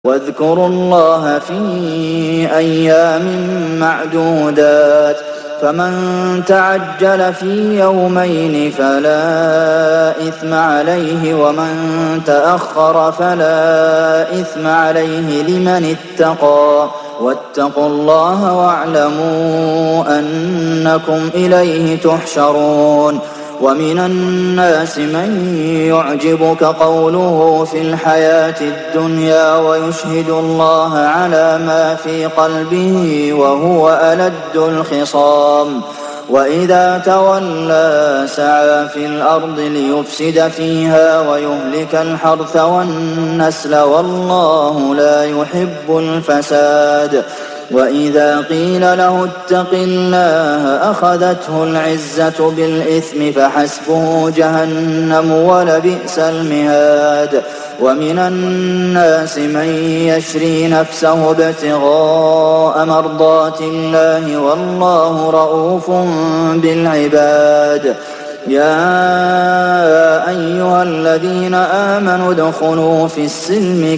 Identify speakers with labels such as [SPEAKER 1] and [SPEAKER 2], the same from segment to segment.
[SPEAKER 1] واذكروا الله في أيام معدودات فمن تعجل في يومين فلا إثم عليه ومن تأخر فلا إثم عليه لمن اتقى واتقوا الله واعلموا أنكم إليه تحشرون ومن الناس من يعجبك قوله في الحياة الدنيا ويشهد الله على ما في قلبه وهو ألد الخصام وإذا تولى سعى في الأرض ليفسد فيها ويهلك الحرث والنسل والله لا يحب الفساد وإذا قيل له اتق الله أخذته العزة بالإثم فحسبه جهنم ولبئس المهاد ومن الناس من يشري نفسه ابتغاء مرضات الله والله رءوف بالعباد يا أيها الذين آمنوا ادخلوا في السلم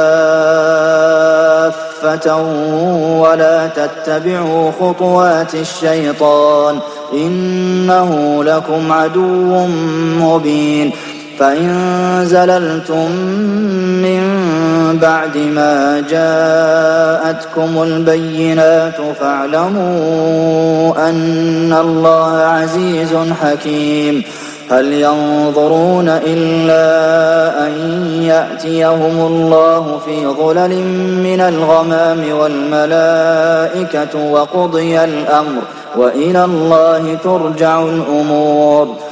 [SPEAKER 1] كافة ولا تتبعوا خطوات الشيطان إنه لكم عدو مبين فإن زللتم من بعد ما جاءتكم البينات فاعلموا أن الله عزيز حكيم هل ينظرون إلا أن يأتيهم الله في ظلل من الغمام والملائكة وقضي الأمر وإلى الله ترجع الأمور